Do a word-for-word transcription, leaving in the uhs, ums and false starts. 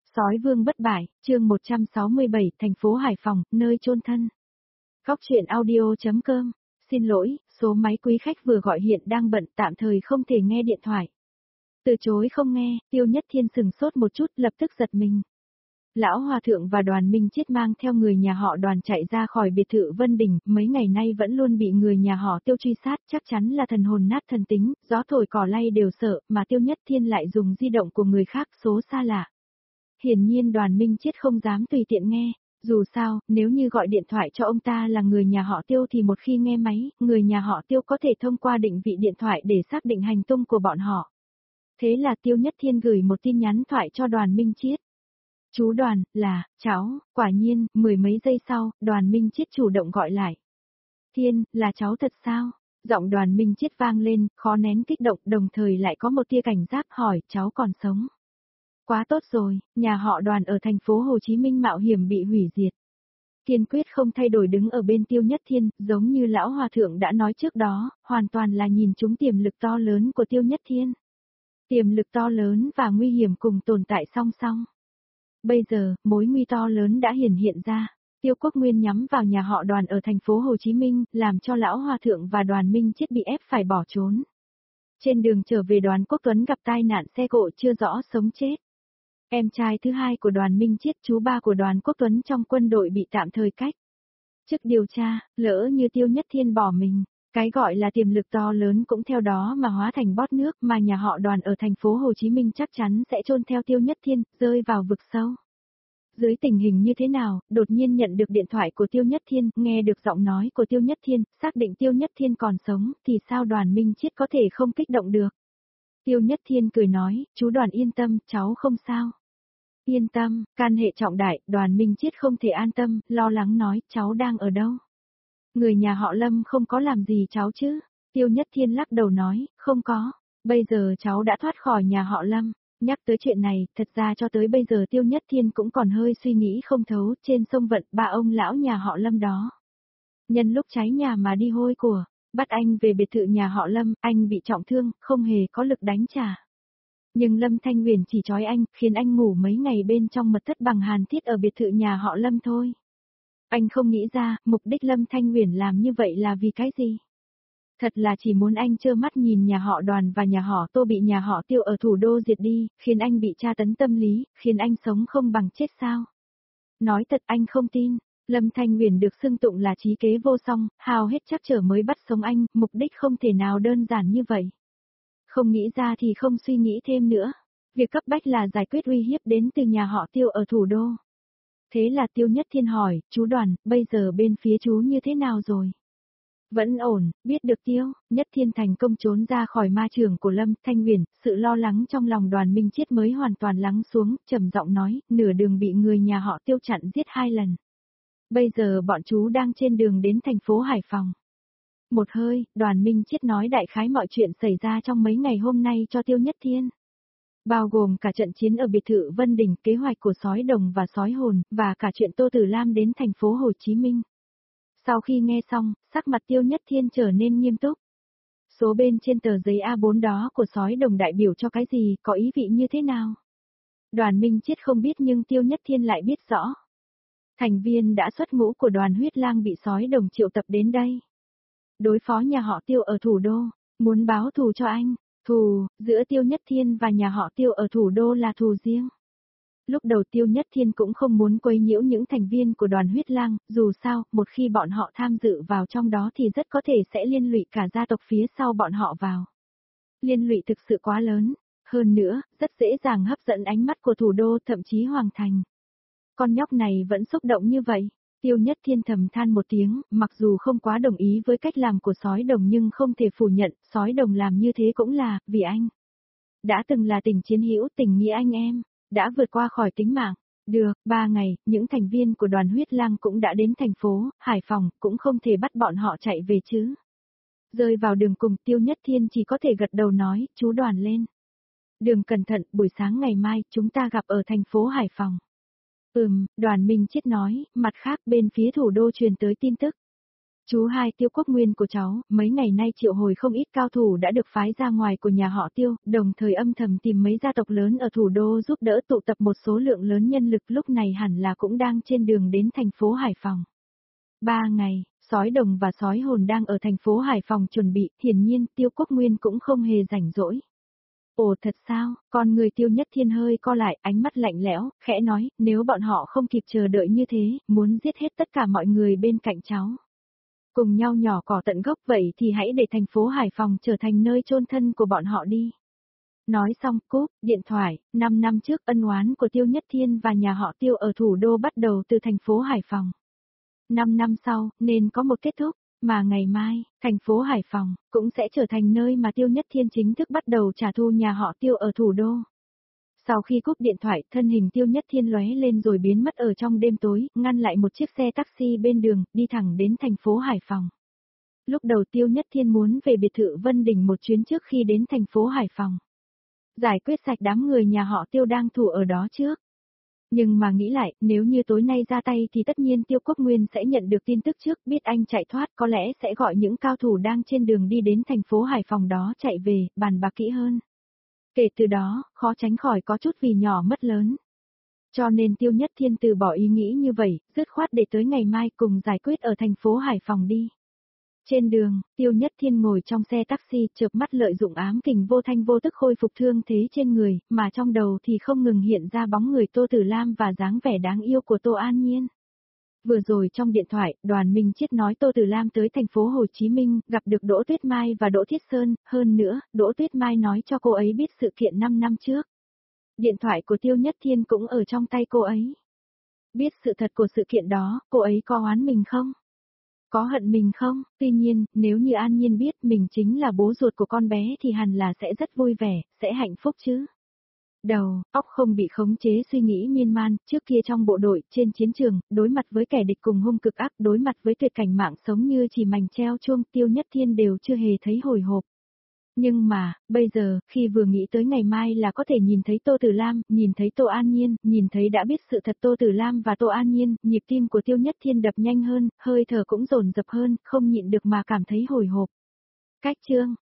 Sói vương bất bại, chương một trăm sáu mươi bảy, thành phố Hải Phòng, nơi chôn thân. Góc truyện audio.com, xin lỗi, số máy quý khách vừa gọi hiện đang bận, tạm thời không thể nghe điện thoại. Từ chối không nghe, Tiêu Nhất Thiên sừng sốt một chút, lập tức giật mình. Lão Hòa Thượng và Đoàn Minh Chiết mang theo người nhà họ Đoàn chạy ra khỏi biệt thự Vân Đình, mấy ngày nay vẫn luôn bị người nhà họ Tiêu truy sát, chắc chắn là thần hồn nát thần tính, gió thổi cỏ lay đều sợ, mà Tiêu Nhất Thiên lại dùng di động của người khác, số xa lạ. Hiển nhiên Đoàn Minh Chiết không dám tùy tiện nghe, dù sao, nếu như gọi điện thoại cho ông ta là người nhà họ Tiêu thì một khi nghe máy, người nhà họ Tiêu có thể thông qua định vị điện thoại để xác định hành tung của bọn họ. Thế là Tiêu Nhất Thiên gửi một tin nhắn thoại cho Đoàn Minh Chiết. Chú Đoàn, là, cháu, quả nhiên, mười mấy giây sau, Đoàn Minh Chiết chủ động gọi lại. Thiên, là cháu thật sao? Giọng Đoàn Minh Chiết vang lên, khó nén kích động, đồng thời lại có một tia cảnh giác hỏi, cháu còn sống. Quá tốt rồi, nhà họ Đoàn ở thành phố Hồ Chí Minh mạo hiểm bị hủy diệt. Kiên quyết không thay đổi đứng ở bên Tiêu Nhất Thiên, giống như Lão Hòa Thượng đã nói trước đó, hoàn toàn là nhìn trúng tiềm lực to lớn của Tiêu Nhất Thiên. Tiềm lực to lớn và nguy hiểm cùng tồn tại song song. Bây giờ, mối nguy to lớn đã hiển hiện ra. Tiêu Quốc Nguyên nhắm vào nhà họ Đoàn ở thành phố Hồ Chí Minh, làm cho Lão Hòa Thượng và Đoàn Minh Chiết bị ép phải bỏ trốn. Trên đường trở về Đoàn Quốc Tuấn gặp tai nạn xe cộ chưa rõ sống chết. Em trai thứ hai của Đoàn Minh Chiết, chú ba của Đoàn Quốc Tuấn trong quân đội bị tạm thời cách chức điều tra, lỡ như Tiêu Nhất Thiên bỏ mình, cái gọi là tiềm lực to lớn cũng theo đó mà hóa thành bọt nước, mà nhà họ Đoàn ở thành phố Hồ Chí Minh chắc chắn sẽ chôn theo Tiêu Nhất Thiên, rơi vào vực sâu. Dưới tình hình như thế nào, đột nhiên nhận được điện thoại của Tiêu Nhất Thiên, nghe được giọng nói của Tiêu Nhất Thiên, xác định Tiêu Nhất Thiên còn sống, thì sao Đoàn Minh Chiết có thể không kích động được. Tiêu Nhất Thiên cười nói, chú Đoàn yên tâm, cháu không sao. Yên tâm, can hệ trọng đại, Đoàn Minh Chiết không thể an tâm, lo lắng nói, cháu đang ở đâu? Người nhà họ Lâm không có làm gì cháu chứ? Tiêu Nhất Thiên lắc đầu nói, không có, bây giờ cháu đã thoát khỏi nhà họ Lâm. Nhắc tới chuyện này, thật ra cho tới bây giờ Tiêu Nhất Thiên cũng còn hơi suy nghĩ không thấu, trên sông Vận, ba ông lão nhà họ Lâm đó. Nhân lúc cháy nhà mà đi hôi của, bắt anh về biệt thự nhà họ Lâm, anh bị trọng thương, không hề có lực đánh trả. Nhưng Lâm Thanh Huyền chỉ trói anh, khiến anh ngủ mấy ngày bên trong mật thất bằng hàn thiết ở biệt thự nhà họ Lâm thôi. Anh không nghĩ ra, mục đích Lâm Thanh Huyền làm như vậy là vì cái gì? Thật là chỉ muốn anh trơ mắt nhìn nhà họ Đoàn và nhà họ Tô bị nhà họ Tiêu ở thủ đô diệt đi, khiến anh bị tra tấn tâm lý, khiến anh sống không bằng chết sao? Nói thật anh không tin, Lâm Thanh Huyền được xưng tụng là trí kế vô song, hao hết chắc trở mới bắt sống anh, mục đích không thể nào đơn giản như vậy. Không nghĩ ra thì không suy nghĩ thêm nữa. Việc cấp bách là giải quyết uy hiếp đến từ nhà họ Tiêu ở thủ đô. Thế là Tiêu Nhất Thiên hỏi, chú Đoàn, bây giờ bên phía chú như thế nào rồi? Vẫn ổn, biết được Tiêu, Nhất Thiên thành công trốn ra khỏi ma trường của Lâm Thanh Huyền, sự lo lắng trong lòng Đoàn Minh Chiết mới hoàn toàn lắng xuống, trầm giọng nói, nửa đường bị người nhà họ Tiêu chặn giết hai lần. Bây giờ bọn chú đang trên đường đến thành phố Hải Phòng. Một hơi, Đoàn Minh Chiết nói đại khái mọi chuyện xảy ra trong mấy ngày hôm nay cho Tiêu Nhất Thiên. Bao gồm cả trận chiến ở biệt thự Vân Đình, kế hoạch của sói đồng và sói hồn, và cả chuyện Tô Tử Lam đến thành phố Hồ Chí Minh. Sau khi nghe xong, sắc mặt Tiêu Nhất Thiên trở nên nghiêm túc. Số bên trên tờ giấy A bốn đó của sói đồng đại biểu cho cái gì, có ý vị như thế nào? Đoàn Minh Chiết không biết nhưng Tiêu Nhất Thiên lại biết rõ. Thành viên đã xuất ngũ của đoàn huyết lang bị sói đồng triệu tập đến đây. Đối phó nhà họ Tiêu ở thủ đô, muốn báo thù cho anh, thù, giữa Tiêu Nhất Thiên và nhà họ Tiêu ở thủ đô là thù riêng. Lúc đầu Tiêu Nhất Thiên cũng không muốn quấy nhiễu những thành viên của đoàn huyết lang, dù sao, một khi bọn họ tham dự vào trong đó thì rất có thể sẽ liên lụy cả gia tộc phía sau bọn họ vào. Liên lụy thực sự quá lớn, hơn nữa, rất dễ dàng hấp dẫn ánh mắt của thủ đô thậm chí hoàng thành. Con nhóc này vẫn xúc động như vậy. Tiêu Nhất Thiên thầm than một tiếng, mặc dù không quá đồng ý với cách làm của sói đồng nhưng không thể phủ nhận, sói đồng làm như thế cũng là, vì anh. Đã từng là tình chiến hữu, tình nghĩa anh em, đã vượt qua khỏi tính mạng. Được, ba ngày, những thành viên của đoàn huyết lang cũng đã đến thành phố, Hải Phòng, cũng không thể bắt bọn họ chạy về chứ. Rơi vào đường cùng Tiêu Nhất Thiên chỉ có thể gật đầu nói, chú Đoàn lên. Đường cẩn thận, buổi sáng ngày mai, chúng ta gặp ở thành phố Hải Phòng. Ừm, Đoàn Minh Chiết nói, mặt khác bên phía thủ đô truyền tới tin tức. Chú hai Tiêu Quốc Nguyên của cháu, mấy ngày nay triệu hồi không ít cao thủ đã được phái ra ngoài của nhà họ Tiêu, đồng thời âm thầm tìm mấy gia tộc lớn ở thủ đô giúp đỡ tụ tập một số lượng lớn nhân lực lúc này hẳn là cũng đang trên đường đến thành phố Hải Phòng. Ba ngày, sói đồng và sói hồn đang ở thành phố Hải Phòng chuẩn bị, hiển nhiên Tiêu Quốc Nguyên cũng không hề rảnh rỗi. Ồ thật sao, con người Tiêu Nhất Thiên hơi co lại, ánh mắt lạnh lẽo, khẽ nói, nếu bọn họ không kịp chờ đợi như thế, muốn giết hết tất cả mọi người bên cạnh cháu. Cùng nhau nhỏ cỏ tận gốc vậy thì hãy để thành phố Hải Phòng trở thành nơi chôn thân của bọn họ đi. Nói xong cúp, điện thoại, năm năm trước ân oán của Tiêu Nhất Thiên và nhà họ Tiêu ở thủ đô bắt đầu từ thành phố Hải Phòng. Năm năm sau, nên có một kết thúc, mà ngày mai, thành phố Hải Phòng, cũng sẽ trở thành nơi mà Tiêu Nhất Thiên chính thức bắt đầu trả thù nhà họ Tiêu ở thủ đô. Sau khi cúp điện thoại, thân hình Tiêu Nhất Thiên lóe lên rồi biến mất ở trong đêm tối, ngăn lại một chiếc xe taxi bên đường, đi thẳng đến thành phố Hải Phòng. Lúc đầu Tiêu Nhất Thiên muốn về biệt thự Vân Đình một chuyến trước khi đến thành phố Hải Phòng. Giải quyết sạch đám người nhà họ Tiêu đang thủ ở đó trước. Nhưng mà nghĩ lại, nếu như tối nay ra tay thì tất nhiên Tiêu Quốc Nguyên sẽ nhận được tin tức trước, biết anh chạy thoát có lẽ sẽ gọi những cao thủ đang trên đường đi đến thành phố Hải Phòng đó chạy về, bàn bạc kỹ hơn. Kể từ đó, khó tránh khỏi có chút vì nhỏ mất lớn. Cho nên Tiêu Nhất Thiên từ bỏ ý nghĩ như vậy, dứt khoát để tới ngày mai cùng giải quyết ở thành phố Hải Phòng đi. Trên đường, Tiêu Nhất Thiên ngồi trong xe taxi, chợp mắt lợi dụng ám kình vô thanh vô tức khôi phục thương thế trên người, mà trong đầu thì không ngừng hiện ra bóng người Tô Tử Lam và dáng vẻ đáng yêu của Tô An Nhiên. Vừa rồi trong điện thoại, Đoàn Minh Chiết nói Tô Tử Lam tới thành phố Hồ Chí Minh, gặp được Đỗ Tuyết Mai và Đỗ Thiết Sơn, hơn nữa, Đỗ Tuyết Mai nói cho cô ấy biết sự kiện năm năm trước. Điện thoại của Tiêu Nhất Thiên cũng ở trong tay cô ấy. Biết sự thật của sự kiện đó, cô ấy có oán mình không? Có hận mình không? Tuy nhiên, nếu như An Nhiên biết mình chính là bố ruột của con bé thì hẳn là sẽ rất vui vẻ, sẽ hạnh phúc chứ. Đầu, óc không bị khống chế suy nghĩ miên man, trước kia trong bộ đội, trên chiến trường, đối mặt với kẻ địch cùng hung cực ác, đối mặt với tuyệt cảnh mạng sống như chỉ mảnh treo chuông, Tiêu Nhất Thiên đều chưa hề thấy hồi hộp. Nhưng mà, bây giờ, khi vừa nghĩ tới ngày mai là có thể nhìn thấy Tô Tử Lam, nhìn thấy Tô An Nhiên, nhìn thấy đã biết sự thật Tô Tử Lam và Tô An Nhiên, nhịp tim của Tiêu Nhất Thiên đập nhanh hơn, hơi thở cũng dồn dập hơn, không nhịn được mà cảm thấy hồi hộp. Cách chương